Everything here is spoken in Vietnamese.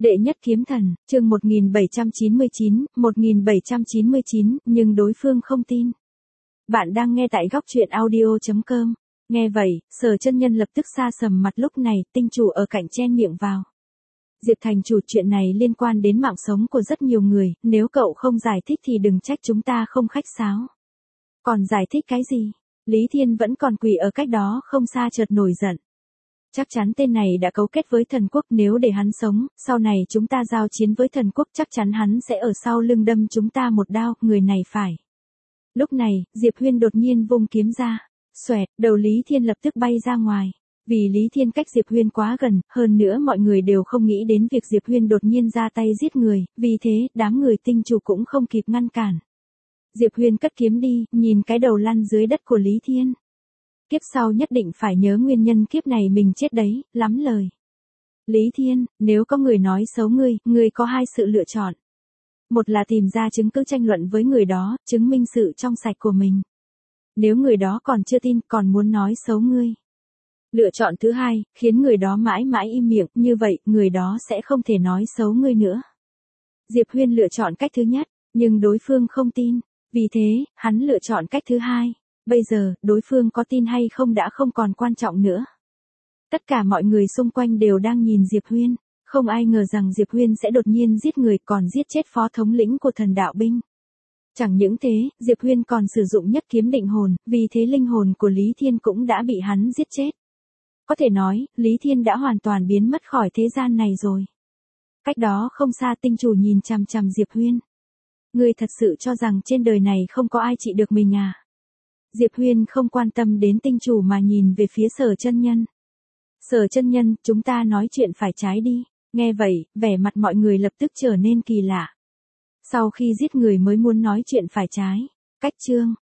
Đệ nhất kiếm thần, chương 1799, nhưng đối phương không tin. Bạn đang nghe tại góc truyện audio.com. Nghe vậy, Sở chân nhân lập tức xa sầm mặt, lúc này, tinh chủ ở cạnh chen miệng vào. Diệp thành chủ, chuyện này liên quan đến mạng sống của rất nhiều người, nếu cậu không giải thích thì đừng trách chúng ta không khách sáo. Còn giải thích cái gì? Lý Thiên vẫn còn quỳ ở cách đó không xa chợt nổi giận. Chắc chắn tên này đã cấu kết với thần quốc, nếu để hắn sống, sau này chúng ta giao chiến với thần quốc chắc chắn hắn sẽ ở sau lưng đâm chúng ta một đao, người này phải. Lúc này, Diệp Huyên đột nhiên vung kiếm ra, xoẹt, đầu Lý Thiên lập tức bay ra ngoài. Vì Lý Thiên cách Diệp Huyên quá gần, hơn nữa mọi người đều không nghĩ đến việc Diệp Huyên đột nhiên ra tay giết người, vì thế, đám người tinh chủ cũng không kịp ngăn cản. Diệp Huyên cất kiếm đi, nhìn cái đầu lăn dưới đất của Lý Thiên. Kiếp sau nhất định phải nhớ nguyên nhân kiếp này mình chết đấy, lắm lời. Lý Thiên, nếu có người nói xấu ngươi có hai sự lựa chọn. Một là tìm ra chứng cứ tranh luận với người đó, chứng minh sự trong sạch của mình. Nếu người đó còn chưa tin, còn muốn nói xấu ngươi. Lựa chọn thứ hai, khiến người đó mãi mãi im miệng, như vậy, người đó sẽ không thể nói xấu ngươi nữa. Diệp Huyên lựa chọn cách thứ nhất, nhưng đối phương không tin. Vì thế, hắn lựa chọn cách thứ hai. Bây giờ, đối phương có tin hay không đã không còn quan trọng nữa. Tất cả mọi người xung quanh đều đang nhìn Diệp Huyên. Không ai ngờ rằng Diệp Huyên sẽ đột nhiên giết người, còn giết chết phó thống lĩnh của thần đạo binh. Chẳng những thế, Diệp Huyên còn sử dụng nhất kiếm định hồn, vì thế linh hồn của Lý Thiên cũng đã bị hắn giết chết. Có thể nói, Lý Thiên đã hoàn toàn biến mất khỏi thế gian này rồi. Cách đó không xa, tinh chủ nhìn chằm chằm Diệp Huyên. Ngươi thật sự cho rằng trên đời này không có ai trị được mình à? Diệp Huyên không quan tâm đến tinh chủ mà nhìn về phía Sở chân nhân. Sở chân nhân, chúng ta nói chuyện phải trái đi. Nghe vậy, vẻ mặt mọi người lập tức trở nên kỳ lạ. Sau khi giết người mới muốn nói chuyện phải trái. Cách chương,